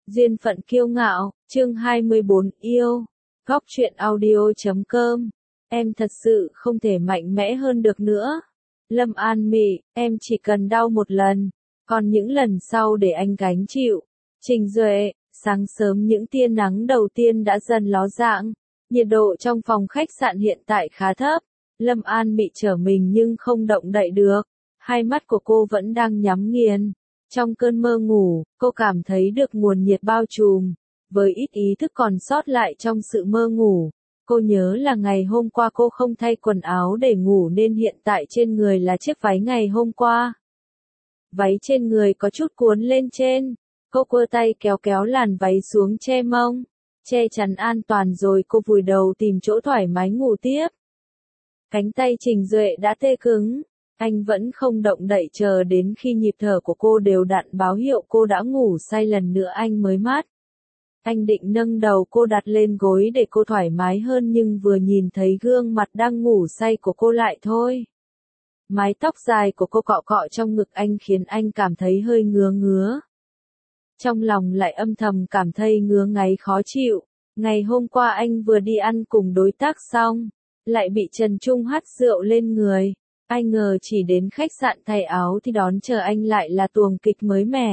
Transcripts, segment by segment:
Duyên phận kiêu ngạo, chương 24, yêu. Góc truyện audio.com. Em thật sự không thể mạnh mẽ hơn được nữa. Lâm An Mị, em chỉ cần đau một lần, còn những lần sau để anh gánh chịu. Trình Duệ, sáng sớm những tia nắng đầu tiên đã dần ló dạng. Nhiệt độ trong phòng khách sạn hiện tại khá thấp. Lâm An Mị trở mình nhưng không động đậy được. Hai mắt của cô vẫn đang nhắm nghiền. Trong cơn mơ ngủ, cô cảm thấy được nguồn nhiệt bao trùm. Với ít ý thức còn sót lại trong sự mơ ngủ, cô nhớ là ngày hôm qua cô không thay quần áo để ngủ nên hiện tại trên người là chiếc váy ngày hôm qua. Váy trên người có chút cuốn lên trên. Cô quơ tay kéo kéo làn váy xuống che mông, che chắn an toàn rồi cô vùi đầu tìm chỗ thoải mái ngủ tiếp. Cánh tay Trình Duệ đã tê cứng. Anh vẫn không động đậy chờ đến khi nhịp thở của cô đều đặn báo hiệu cô đã ngủ say lần nữa anh mới mát. Anh định nâng đầu cô đặt lên gối để cô thoải mái hơn nhưng vừa nhìn thấy gương mặt đang ngủ say của cô lại thôi. Mái tóc dài của cô cọ cọ trong ngực anh khiến anh cảm thấy hơi ngứa ngứa. Trong lòng lại âm thầm cảm thấy ngứa ngáy khó chịu. Ngày hôm qua anh vừa đi ăn cùng đối tác xong, lại bị Trần Trung hắt rượu lên người. Ai ngờ chỉ đến khách sạn thay áo thì đón chờ anh lại là tuồng kịch mới mẻ.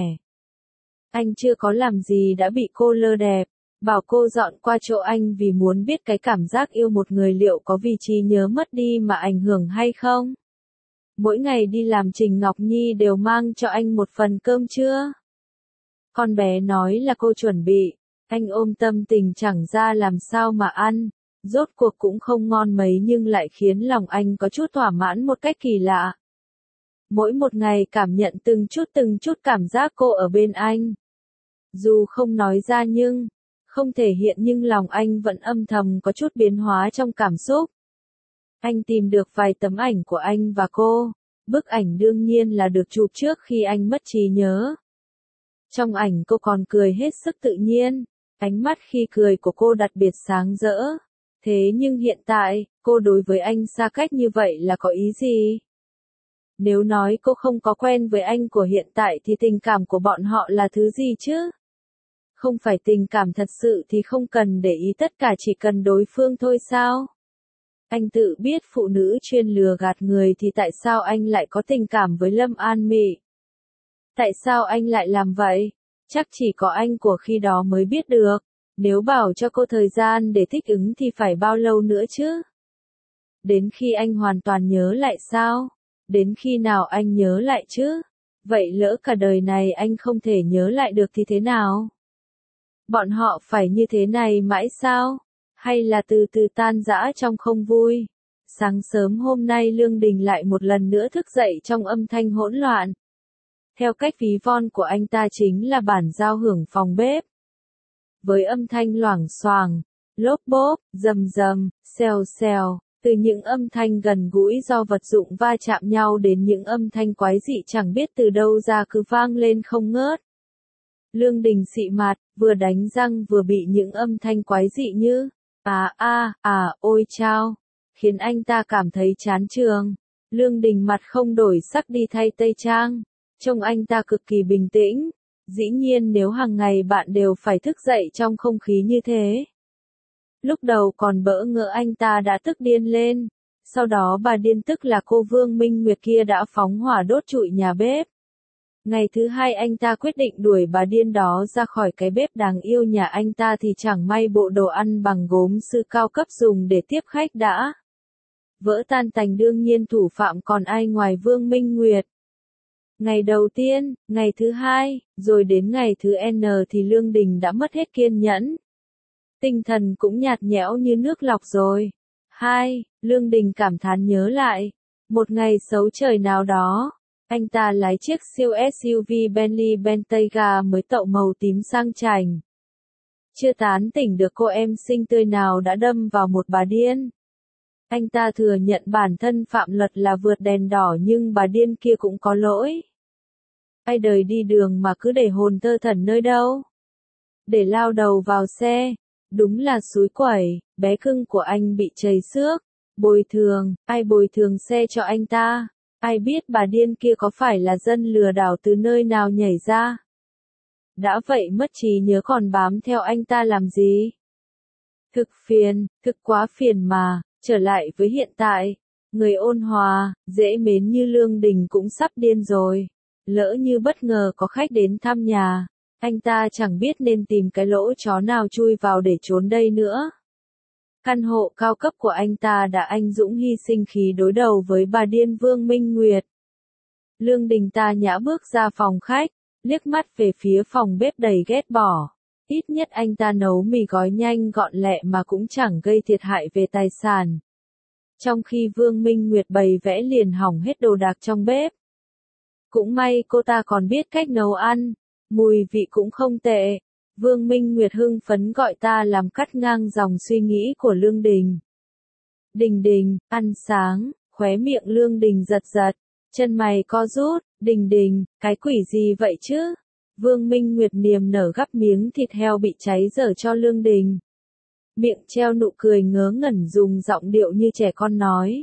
Anh chưa có làm gì đã bị cô lơ đẹp, bảo cô dọn qua chỗ anh vì muốn biết cái cảm giác yêu một người liệu có vì trí nhớ mất đi mà ảnh hưởng hay không. Mỗi ngày đi làm Trình Ngọc Nhi đều mang cho anh một phần cơm trưa. Con bé nói là cô chuẩn bị, anh ôm tâm tình chẳng ra làm sao mà ăn. Rốt cuộc cũng không ngon mấy nhưng lại khiến lòng anh có chút thỏa mãn một cách kỳ lạ. Mỗi một ngày cảm nhận từng chút cảm giác cô ở bên anh. Dù không nói ra nhưng, không thể hiện nhưng lòng anh vẫn âm thầm có chút biến hóa trong cảm xúc. Anh tìm được vài tấm ảnh của anh và cô. Bức ảnh đương nhiên là được chụp trước khi anh mất trí nhớ. Trong ảnh cô còn cười hết sức tự nhiên. Ánh mắt khi cười của cô đặc biệt sáng rỡ. Thế nhưng hiện tại, cô đối với anh xa cách như vậy là có ý gì? Nếu nói cô không có quen với anh của hiện tại thì tình cảm của bọn họ là thứ gì chứ? Không phải tình cảm thật sự thì không cần để ý tất cả chỉ cần đối phương thôi sao? Anh tự biết phụ nữ chuyên lừa gạt người thì tại sao anh lại có tình cảm với Lâm An Mị? Tại sao anh lại làm vậy? Chắc chỉ có anh của khi đó mới biết được. Nếu bảo cho cô thời gian để thích ứng thì phải bao lâu nữa chứ? Đến khi anh hoàn toàn nhớ lại sao? Đến khi nào anh nhớ lại chứ? Vậy lỡ cả đời này anh không thể nhớ lại được thì thế nào? Bọn họ phải như thế này mãi sao? Hay là từ từ tan rã trong không vui? Sáng sớm hôm nay Lương Đình lại một lần nữa thức dậy trong âm thanh hỗn loạn. Theo cách ví von của anh ta chính là bản giao hưởng phòng bếp. Với âm thanh loảng xoảng, lốp bốp, rầm rầm, xèo xèo, từ những âm thanh gần gũi do vật dụng va chạm nhau đến những âm thanh quái dị chẳng biết từ đâu ra cứ vang lên không ngớt. Lương Đình xị mặt, vừa đánh răng vừa bị những âm thanh quái dị như ôi chao, khiến anh ta cảm thấy chán trường. Lương Đình mặt không đổi sắc đi thay tây trang, trông anh ta cực kỳ bình tĩnh. Dĩ nhiên nếu hàng ngày bạn đều phải thức dậy trong không khí như thế. Lúc đầu còn bỡ ngỡ anh ta đã tức điên lên. Sau đó bà điên tức là cô Vương Minh Nguyệt kia đã phóng hỏa đốt trụi nhà bếp. Ngày thứ hai anh ta quyết định đuổi bà điên đó ra khỏi cái bếp đáng yêu nhà anh ta thì chẳng may bộ đồ ăn bằng gốm sứ cao cấp dùng để tiếp khách đã vỡ tan tành, đương nhiên thủ phạm còn ai ngoài Vương Minh Nguyệt. Ngày đầu tiên, ngày thứ hai, rồi đến ngày thứ N thì Lương Đình đã mất hết kiên nhẫn. Tinh thần cũng nhạt nhẽo như nước lọc rồi. Lương Đình cảm thán nhớ lại. Một ngày xấu trời nào đó, anh ta lái chiếc siêu SUV Bentley Bentayga mới tậu màu tím sang chảnh. Chưa tán tỉnh được cô em xinh tươi nào đã đâm vào một bà điên. Anh ta thừa nhận bản thân phạm luật là vượt đèn đỏ nhưng bà điên kia cũng có lỗi. Ai đời đi đường mà cứ để hồn tơ thần nơi đâu. Để lao đầu vào xe. Đúng là xúi quẩy, bé cưng của anh bị trầy xước. Bồi thường, ai bồi thường xe cho anh ta? Ai biết bà điên kia có phải là dân lừa đảo từ nơi nào nhảy ra? Đã vậy mất trí nhớ còn bám theo anh ta làm gì? Thực phiền, thực quá phiền mà, trở lại với hiện tại. Người ôn hòa, dễ mến như Lương Đình cũng sắp điên rồi. Lỡ như bất ngờ có khách đến thăm nhà, anh ta chẳng biết nên tìm cái lỗ chó nào chui vào để trốn đây nữa. Căn hộ cao cấp của anh ta đã anh dũng hy sinh khí đối đầu với bà điên Vương Minh Nguyệt. Lương Đình ta nhã bước ra phòng khách, liếc mắt về phía phòng bếp đầy ghét bỏ. Ít nhất anh ta nấu mì gói nhanh gọn lẹ mà cũng chẳng gây thiệt hại về tài sản. Trong khi Vương Minh Nguyệt bày vẽ liền hỏng hết đồ đạc trong bếp. Cũng may cô ta còn biết cách nấu ăn, mùi vị cũng không tệ. Vương Minh Nguyệt hưng phấn gọi ta làm cắt ngang dòng suy nghĩ của Lương Đình. Đình Đình, ăn sáng, khóe miệng Lương Đình giật giật, chân mày co rút, Đình Đình, cái quỷ gì vậy chứ? Vương Minh Nguyệt niềm nở gắp miếng thịt heo bị cháy dở cho Lương Đình. Miệng treo nụ cười ngớ ngẩn dùng giọng điệu như trẻ con nói.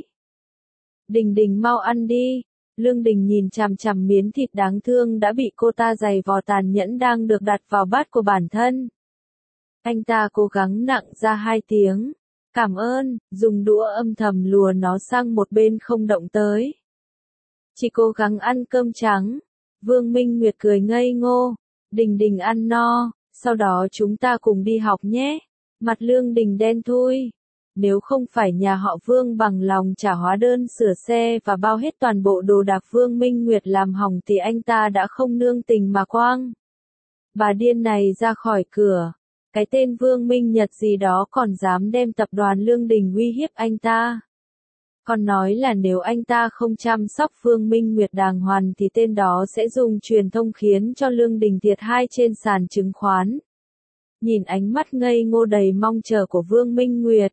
Đình Đình mau ăn đi. Lương Đình nhìn chằm chằm miếng thịt đáng thương đã bị cô ta giày vò tàn nhẫn đang được đặt vào bát của bản thân. Anh ta cố gắng nặng ra 2 tiếng. Cảm ơn, dùng đũa âm thầm lùa nó sang một bên không động tới. Chỉ cố gắng ăn cơm trắng. Vương Minh Nguyệt cười ngây ngô. Đình Đình ăn no, sau đó chúng ta cùng đi học nhé. Mặt Lương Đình đen thui. Nếu không phải nhà họ Vương bằng lòng trả hóa đơn sửa xe và bao hết toàn bộ đồ đạc Vương Minh Nguyệt làm hỏng thì anh ta đã không nương tình mà quang. Bà điên này ra khỏi cửa. Cái tên Vương Minh Nhật gì đó còn dám đem tập đoàn Lương Đình uy hiếp anh ta. Còn nói là nếu anh ta không chăm sóc Vương Minh Nguyệt đàng hoàng thì tên đó sẽ dùng truyền thông khiến cho Lương Đình thiệt hai trên sàn chứng khoán. Nhìn ánh mắt ngây ngô đầy mong chờ của Vương Minh Nguyệt.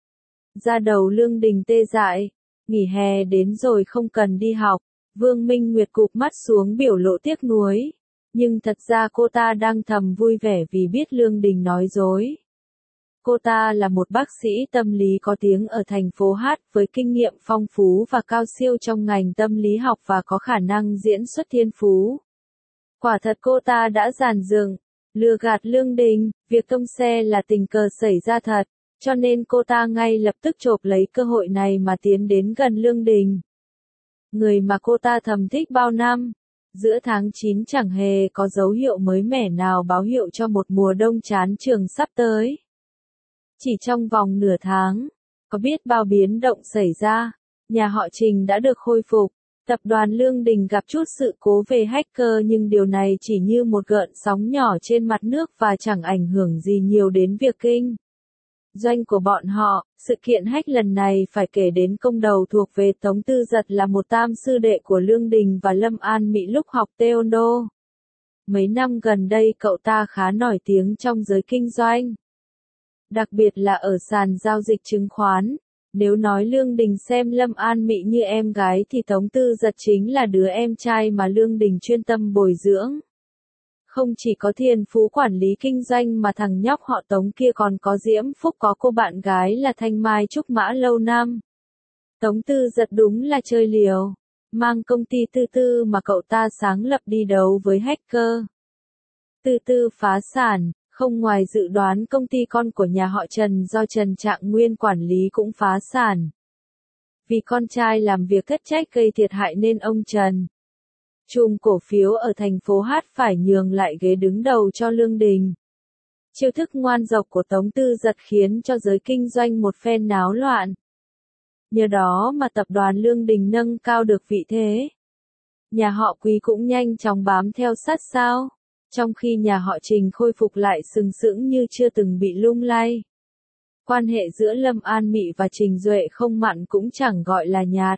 Da đầu Lương Đình tê dại, nghỉ hè đến rồi không cần đi học. Vương Minh Nguyệt cụp mắt xuống biểu lộ tiếc nuối. Nhưng thật ra cô ta đang thầm vui vẻ vì biết Lương Đình nói dối. Cô ta là một bác sĩ tâm lý có tiếng ở thành phố Hát với kinh nghiệm phong phú và cao siêu trong ngành tâm lý học và có khả năng diễn xuất thiên phú. Quả thật cô ta đã dàn dựng, lừa gạt Lương Đình, việc tông xe là tình cờ xảy ra thật, cho nên cô ta ngay lập tức chộp lấy cơ hội này mà tiến đến gần Lương Đình. Người mà cô ta thầm thích bao năm. Giữa tháng 9 chẳng hề có dấu hiệu mới mẻ nào báo hiệu cho một mùa đông chán trường sắp tới. Chỉ trong vòng nửa tháng, có biết bao biến động xảy ra, nhà họ Trình đã được khôi phục, tập đoàn Lương Đình gặp chút sự cố về hacker nhưng điều này chỉ như một gợn sóng nhỏ trên mặt nước và chẳng ảnh hưởng gì nhiều đến việc kinh doanh của bọn họ. Sự kiện hack lần này phải kể đến công đầu thuộc về Tống Tư Dật là một tam sư đệ của Lương Đình và Lâm An Mỹ lúc học Taekwondo. Mấy năm gần đây cậu ta khá nổi tiếng trong giới kinh doanh. Đặc biệt là ở sàn giao dịch chứng khoán. Nếu nói Lương Đình xem Lâm An Mỹ như em gái thì Tống Tư Dật chính là đứa em trai mà Lương Đình chuyên tâm bồi dưỡng. Không chỉ có thiên phú quản lý kinh doanh mà thằng nhóc họ Tống kia còn có diễm phúc có cô bạn gái là Thanh Mai Trúc Mã lâu năm. Tống Tư Dật đúng là chơi liều, mang công ty Tư Tư mà cậu ta sáng lập đi đấu với hacker. Tư Tư phá sản, không ngoài dự đoán công ty con của nhà họ Trần do Trần Trạng Nguyên quản lý cũng phá sản. Vì con trai làm việc thất trách gây thiệt hại nên ông Trần trùm cổ phiếu ở thành phố Hát phải nhường lại ghế đứng đầu cho Lương Đình. Chiêu thức ngoan độc của Tống Tư Dật khiến cho giới kinh doanh một phen náo loạn. Nhờ đó mà tập đoàn Lương Đình nâng cao được vị thế. Nhà họ Quý cũng nhanh chóng bám theo sát sao, trong khi nhà họ Trình khôi phục lại sừng sững như chưa từng bị lung lay. Quan hệ giữa Lâm An Mị và Trình Duệ không mặn cũng chẳng gọi là nhạt.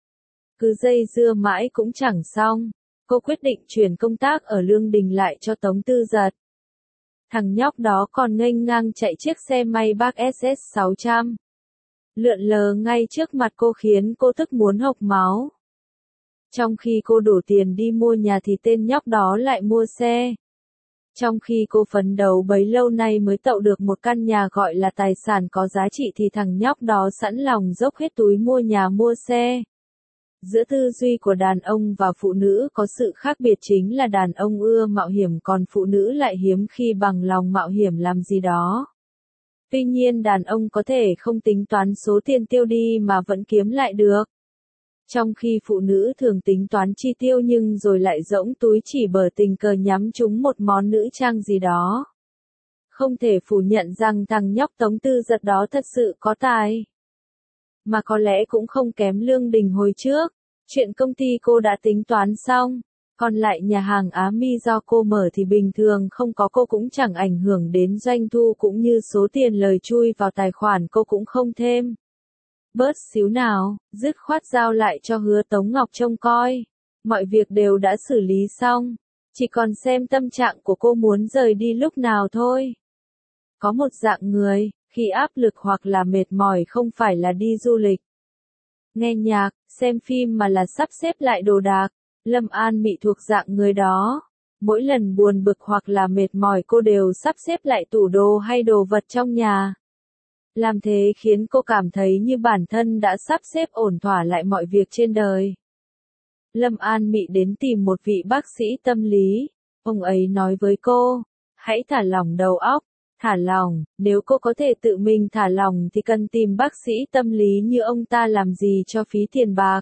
Cứ dây dưa mãi cũng chẳng xong, cô quyết định chuyển công tác ở Lương Đình lại cho Tống Tư Dật. Thằng nhóc đó còn nghênh ngang chạy chiếc xe may bác SS600. Lượn lờ ngay trước mặt cô khiến cô tức muốn hộc máu. Trong khi cô đổ tiền đi mua nhà thì tên nhóc đó lại mua xe. Trong khi cô phấn đấu bấy lâu nay mới tậu được một căn nhà gọi là tài sản có giá trị thì thằng nhóc đó sẵn lòng dốc hết túi mua nhà mua xe. Giữa tư duy của đàn ông và phụ nữ có sự khác biệt chính là đàn ông ưa mạo hiểm còn phụ nữ lại hiếm khi bằng lòng mạo hiểm làm gì đó. Tuy nhiên đàn ông có thể không tính toán số tiền tiêu đi mà vẫn kiếm lại được. Trong khi phụ nữ thường tính toán chi tiêu nhưng rồi lại rỗng túi chỉ bởi tình cờ nhắm trúng một món nữ trang gì đó. Không thể phủ nhận rằng thằng nhóc Tống Tư Giật đó thật sự có tài. Mà có lẽ cũng không kém Lương Đình hồi trước. Chuyện công ty cô đã tính toán xong. Còn lại nhà hàng Á Mi do cô mở thì bình thường không có cô cũng chẳng ảnh hưởng đến doanh thu cũng như số tiền lời chui vào tài khoản cô cũng không thêm. Bớt xíu nào, dứt khoát giao lại cho Hứa Tống Ngọc trông coi. Mọi việc đều đã xử lý xong. Chỉ còn xem tâm trạng của cô muốn rời đi lúc nào thôi. Có một dạng người, khi áp lực hoặc là mệt mỏi không phải là đi du lịch, nghe nhạc, xem phim mà là sắp xếp lại đồ đạc. Lâm An Mị thuộc dạng người đó. Mỗi lần buồn bực hoặc là mệt mỏi cô đều sắp xếp lại tủ đồ hay đồ vật trong nhà. Làm thế khiến cô cảm thấy như bản thân đã sắp xếp ổn thỏa lại mọi việc trên đời. Lâm An Mị đến tìm một vị bác sĩ tâm lý. Ông ấy nói với cô, hãy thả lỏng đầu óc. Thả lỏng, nếu cô có thể tự mình thả lỏng thì cần tìm bác sĩ tâm lý như ông ta làm gì cho phí tiền bạc.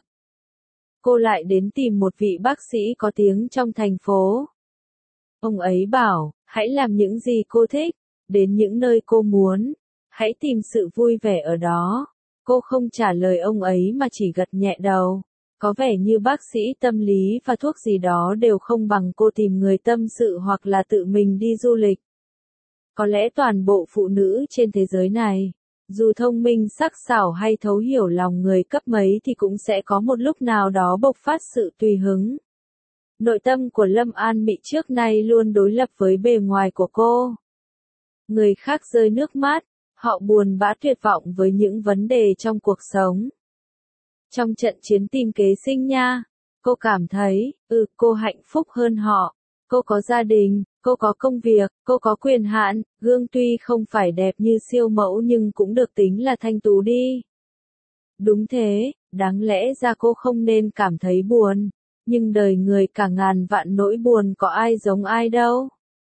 Cô lại đến tìm một vị bác sĩ có tiếng trong thành phố. Ông ấy bảo, hãy làm những gì cô thích, đến những nơi cô muốn, hãy tìm sự vui vẻ ở đó. Cô không trả lời ông ấy mà chỉ gật nhẹ đầu. Có vẻ như bác sĩ tâm lý và thuốc gì đó đều không bằng cô tìm người tâm sự hoặc là tự mình đi du lịch. Có lẽ toàn bộ phụ nữ trên thế giới này, dù thông minh sắc sảo hay thấu hiểu lòng người cấp mấy thì cũng sẽ có một lúc nào đó bộc phát sự tùy hứng. Nội tâm của Lâm An Mị trước nay luôn đối lập với bề ngoài của cô. Người khác rơi nước mắt, họ buồn bã tuyệt vọng với những vấn đề trong cuộc sống. Trong trận chiến tìm kế sinh nha, cô cảm thấy, cô hạnh phúc hơn họ. Cô có gia đình, cô có công việc, cô có quyền hạn, gương tuy không phải đẹp như siêu mẫu nhưng cũng được tính là thanh tú đi. Đúng thế, đáng lẽ ra cô không nên cảm thấy buồn, nhưng đời người cả ngàn vạn nỗi buồn có ai giống ai đâu.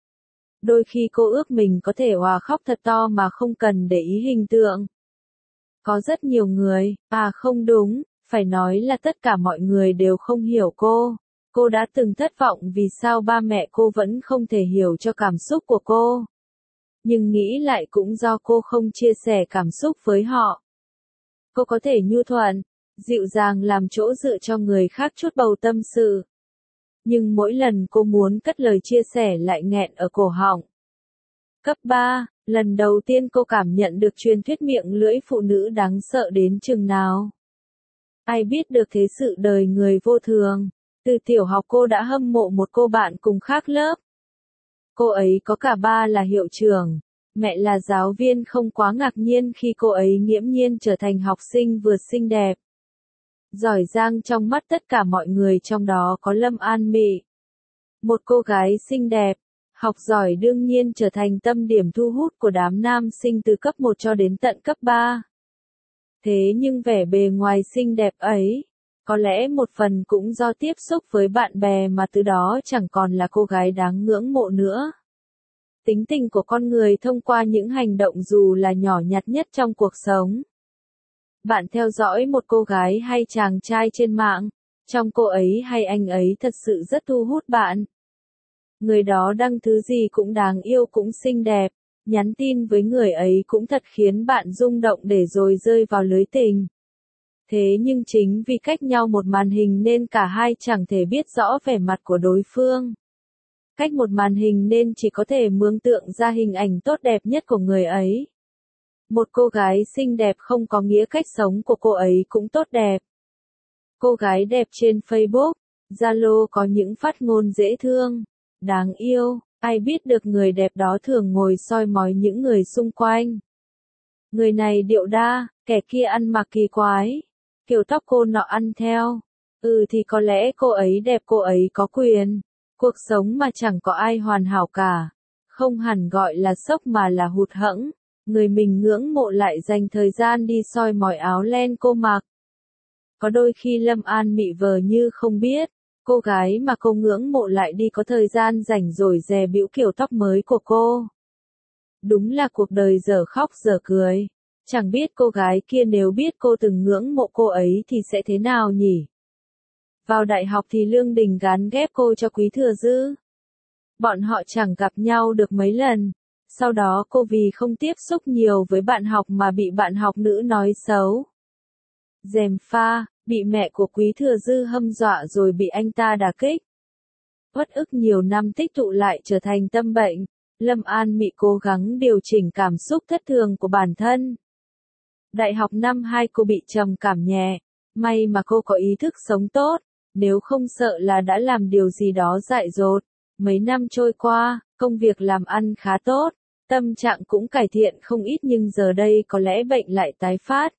Đôi khi cô ước mình có thể òa khóc thật to mà không cần để ý hình tượng. Có rất nhiều người, không đúng, phải nói là tất cả mọi người đều không hiểu cô. Cô đã từng thất vọng vì sao ba mẹ cô vẫn không thể hiểu cho cảm xúc của cô. Nhưng nghĩ lại cũng do cô không chia sẻ cảm xúc với họ. Cô có thể nhu thuận, dịu dàng làm chỗ dựa cho người khác chút bầu tâm sự. Nhưng mỗi lần cô muốn cất lời chia sẻ lại nghẹn ở cổ họng. Cấp 3, lần đầu tiên cô cảm nhận được truyền thuyết miệng lưỡi phụ nữ đáng sợ đến chừng nào. Ai biết được thế sự đời người vô thường. Từ tiểu học cô đã hâm mộ một cô bạn cùng khác lớp. Cô ấy có cả ba là hiệu trưởng, mẹ là giáo viên không quá ngạc nhiên khi cô ấy nghiễm nhiên trở thành học sinh vừa xinh đẹp. Giỏi giang trong mắt tất cả mọi người trong đó có Lâm An Mị. Một cô gái xinh đẹp, học giỏi đương nhiên trở thành tâm điểm thu hút của đám nam sinh từ cấp 1 cho đến tận cấp 3. Thế nhưng vẻ bề ngoài xinh đẹp ấy, có lẽ một phần cũng do tiếp xúc với bạn bè mà từ đó chẳng còn là cô gái đáng ngưỡng mộ nữa. Tính tình của con người thông qua những hành động dù là nhỏ nhặt nhất trong cuộc sống. Bạn theo dõi một cô gái hay chàng trai trên mạng, trong cô ấy hay anh ấy thật sự rất thu hút bạn. Người đó đăng thứ gì cũng đáng yêu cũng xinh đẹp, nhắn tin với người ấy cũng thật khiến bạn rung động để rồi rơi vào lưới tình. Thế nhưng chính vì cách nhau một màn hình nên cả hai chẳng thể biết rõ vẻ mặt của đối phương. Cách một màn hình nên chỉ có thể mường tượng ra hình ảnh tốt đẹp nhất của người ấy. Một cô gái xinh đẹp không có nghĩa cách sống của cô ấy cũng tốt đẹp. Cô gái đẹp trên Facebook, Zalo có những phát ngôn dễ thương, đáng yêu, ai biết được người đẹp đó thường ngồi soi mói những người xung quanh. Người này điệu đa, kẻ kia ăn mặc kỳ quái, kiểu tóc cô nọ ăn theo. Thì có lẽ cô ấy đẹp cô ấy có quyền. Cuộc sống mà chẳng có ai hoàn hảo cả. Không hẳn gọi là sốc mà là hụt hẫng. Người mình ngưỡng mộ lại dành thời gian đi soi mói áo len cô mặc. Có đôi khi Lâm An Mị vờ như không biết, cô gái mà cô ngưỡng mộ lại đi có thời gian rảnh rồi dè bĩu kiểu tóc mới của cô. Đúng là cuộc đời dở khóc dở cười. Chẳng biết cô gái kia nếu biết cô từng ngưỡng mộ cô ấy thì sẽ thế nào nhỉ? Vào đại học thì Lương Đình gán ghép cô cho Quý Thừa Dư. Bọn họ chẳng gặp nhau được mấy lần. Sau đó cô vì không tiếp xúc nhiều với bạn học mà bị bạn học nữ nói xấu. Gièm pha, bị mẹ của Quý Thừa Dư hâm dọa rồi bị anh ta đả kích. Uất ức nhiều năm tích tụ lại trở thành tâm bệnh. Lâm An Mị cố gắng điều chỉnh cảm xúc thất thường của bản thân. Đại học năm 2 cô bị trầm cảm nhẹ. May mà cô có ý thức sống tốt. Nếu không sợ là đã làm điều gì đó dại dột. Mấy năm trôi qua, công việc làm ăn khá tốt. Tâm trạng cũng cải thiện không ít nhưng giờ đây có lẽ bệnh lại tái phát.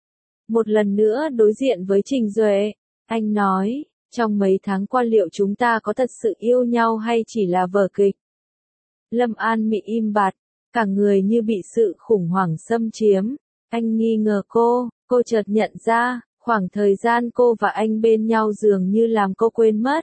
Một lần nữa đối diện với Trình Duệ, anh nói, trong mấy tháng qua liệu chúng ta có thật sự yêu nhau hay chỉ là vở kịch? Lâm An Mị im bặt, cả người như bị sự khủng hoảng xâm chiếm. Anh nghi ngờ cô chợt nhận ra, khoảng thời gian cô và anh bên nhau dường như làm cô quên mất.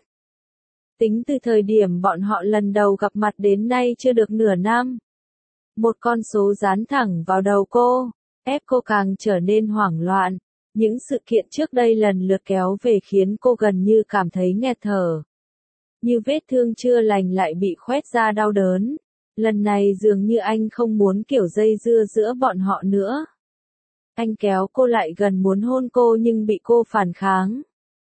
Tính từ thời điểm bọn họ lần đầu gặp mặt đến nay chưa được nửa năm. Một con số dán thẳng vào đầu cô, ép cô càng trở nên hoảng loạn. Những sự kiện trước đây lần lượt kéo về khiến cô gần như cảm thấy nghẹt thở. Như vết thương chưa lành lại bị khoét ra đau đớn. Lần này dường như anh không muốn kiểu dây dưa giữa bọn họ nữa. Anh kéo cô lại gần muốn hôn cô nhưng bị cô phản kháng.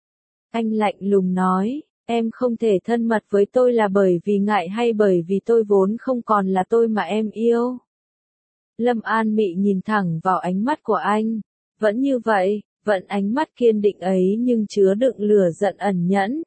Anh lạnh lùng nói, em không thể thân mật với tôi là bởi vì ngại hay bởi vì tôi vốn không còn là tôi mà em yêu. Lâm An Mị nhìn thẳng vào ánh mắt của anh. Vẫn như vậy, vẫn ánh mắt kiên định ấy nhưng chứa đựng lửa giận ẩn nhẫn.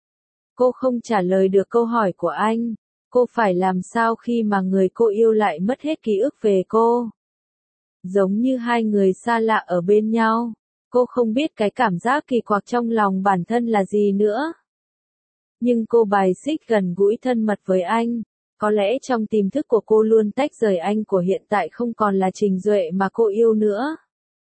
Cô không trả lời được câu hỏi của anh. Cô phải làm sao khi mà người cô yêu lại mất hết ký ức về cô? Giống như hai người xa lạ ở bên nhau. Cô không biết cái cảm giác kỳ quặc trong lòng bản thân là gì nữa. Nhưng cô bài xích gần gũi thân mật với anh. Có lẽ trong tiềm thức của cô luôn tách rời anh của hiện tại không còn là Trình Duệ mà cô yêu nữa.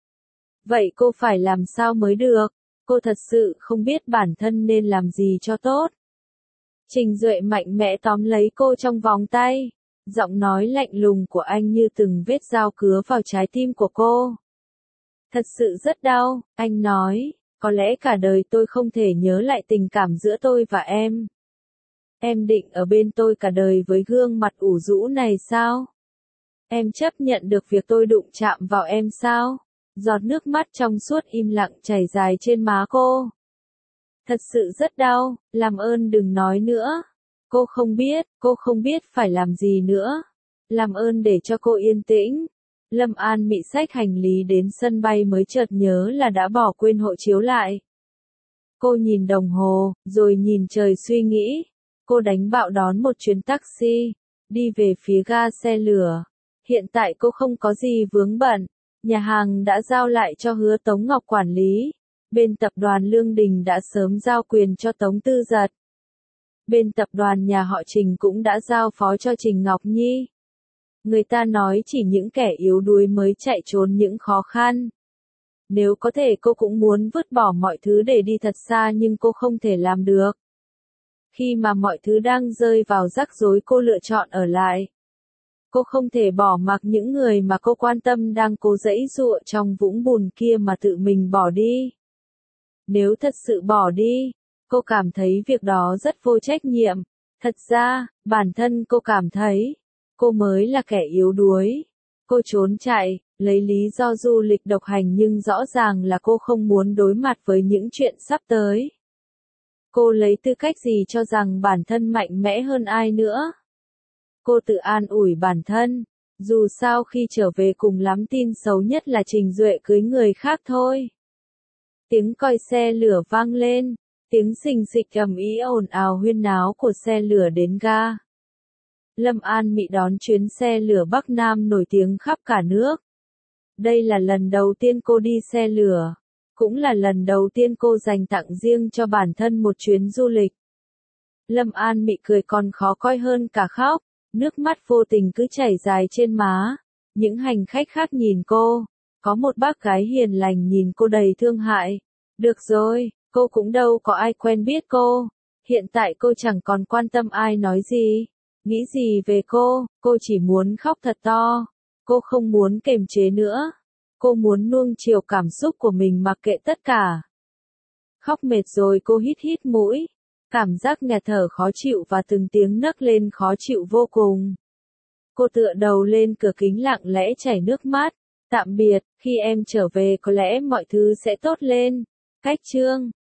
Vậy cô phải làm sao mới được? Cô thật sự không biết bản thân nên làm gì cho tốt. Trình Duệ mạnh mẽ tóm lấy cô trong vòng tay. Giọng nói lạnh lùng của anh như từng vết dao cứa vào trái tim của cô. Thật sự rất đau, anh nói, có lẽ cả đời tôi không thể nhớ lại tình cảm giữa tôi và em. Em định ở bên tôi cả đời với gương mặt ủ rũ này sao? Em chấp nhận được việc tôi đụng chạm vào em sao? Giọt nước mắt trong suốt im lặng chảy dài trên má cô. Thật sự rất đau, làm ơn đừng nói nữa. Cô không biết phải làm gì nữa. Làm ơn để cho cô yên tĩnh. Lâm An Mị xách hành lý đến sân bay mới chợt nhớ là đã bỏ quên hộ chiếu lại. Cô nhìn đồng hồ, rồi nhìn trời suy nghĩ. Cô đánh bạo đón một chuyến taxi, đi về phía ga xe lửa. Hiện tại cô không có gì vướng bận. Nhà hàng đã giao lại cho Hứa Tống Ngọc quản lý. Bên tập đoàn Lương Đình đã sớm giao quyền cho Tống Tư Giật. Bên tập đoàn nhà họ Trình cũng đã giao phó cho Trình Ngọc Nhi. Người ta nói chỉ những kẻ yếu đuối mới chạy trốn những khó khăn. Nếu có thể cô cũng muốn vứt bỏ mọi thứ để đi thật xa nhưng cô không thể làm được. Khi mà mọi thứ đang rơi vào rắc rối cô lựa chọn ở lại. Cô không thể bỏ mặc những người mà cô quan tâm đang cố giãy giụa trong vũng bùn kia mà tự mình bỏ đi. Nếu thật sự bỏ đi, cô cảm thấy việc đó rất vô trách nhiệm. Thật ra, bản thân cô cảm thấy, cô mới là kẻ yếu đuối. Cô trốn chạy, lấy lý do du lịch độc hành nhưng rõ ràng là cô không muốn đối mặt với những chuyện sắp tới. Cô lấy tư cách gì cho rằng bản thân mạnh mẽ hơn ai nữa? Cô tự an ủi bản thân, dù sao khi trở về cùng lắm tin xấu nhất là Trình Duệ cưới người khác thôi. Tiếng còi xe lửa vang lên, tiếng xình xịch ầm ĩ ồn ào huyên náo của xe lửa đến ga. Lâm An Mị đón chuyến xe lửa Bắc Nam nổi tiếng khắp cả nước. Đây là lần đầu tiên cô đi xe lửa, cũng là lần đầu tiên cô dành tặng riêng cho bản thân một chuyến du lịch. Lâm An Mị cười còn khó coi hơn cả khóc, nước mắt vô tình cứ chảy dài trên má. Những hành khách khác nhìn cô, có một bác gái hiền lành nhìn cô đầy thương hại. Được rồi, cô cũng đâu có ai quen biết cô. Hiện tại cô chẳng còn quan tâm ai nói gì, nghĩ gì về cô chỉ muốn khóc thật to. Cô không muốn kềm chế nữa. Cô muốn nuông chiều cảm xúc của mình mặc kệ tất cả. Khóc mệt rồi cô hít hít mũi. Cảm giác nghẹt thở khó chịu và từng tiếng nấc lên khó chịu vô cùng. Cô tựa đầu lên cửa kính lặng lẽ chảy nước mắt. Tạm biệt, khi em trở về có lẽ mọi thứ sẽ tốt lên. Cách chương